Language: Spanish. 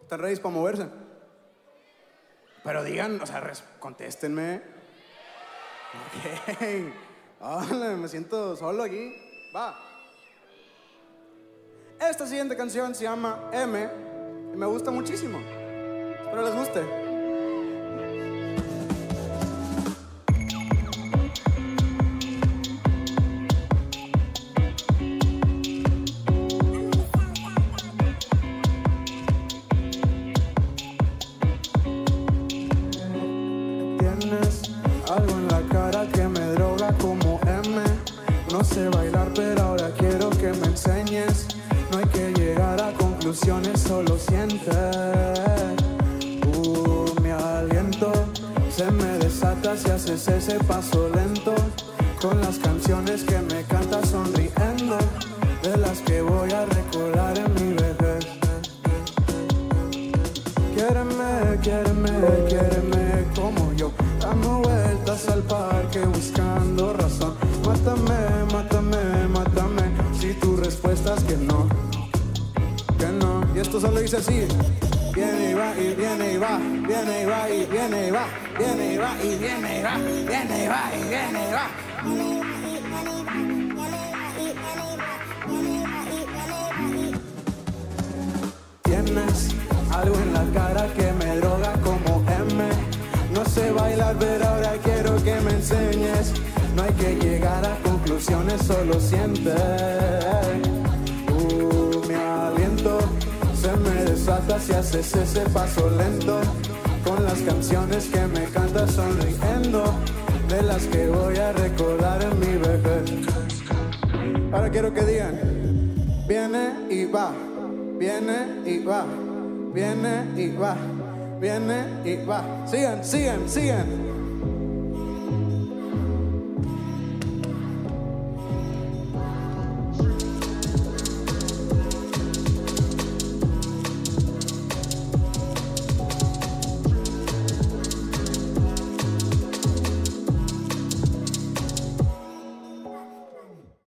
¿Están ready para moverse? Pero digan, o sea, contéstenme. Ok. Hola, me siento solo aquí. Va. Esta siguiente canción se llama M y me gusta muchísimo. Espero les guste. Tienes algo en la cara que me droga como M. No sé bailar, pero ahora quiero que me enseñes. No hay que llegar a conclusiones, solo siente. Mi aliento se me desata si haces ese paso lento. Con las canciones que me cantas sonriendo, de las que voy a recordar en mi vejez. Quiéreme, quiéreme, quiéreme como yo. Dando vueltas al parque buscando razón. Mátame, mátame, mátame si tu respuesta es que no, que no. Y esto solo dice así. Viene y va y viene y va, viene y va y viene y va, viene y va y viene y va, viene y va y viene y va. Tienes algo en la cara que me droga como M. No sé bailar, pero ahora quiero que me enseñes. No hay que llegar a conclusiones, solo siente. Mi aliento se me desata si haces ese paso lento. Con las canciones que me cantas sonriendo, de las que voy a recordar en mi vejez. Ahora quiero que digan: viene y va, viene y va, viene y va, viene y va. Sigan, sigan, sigan.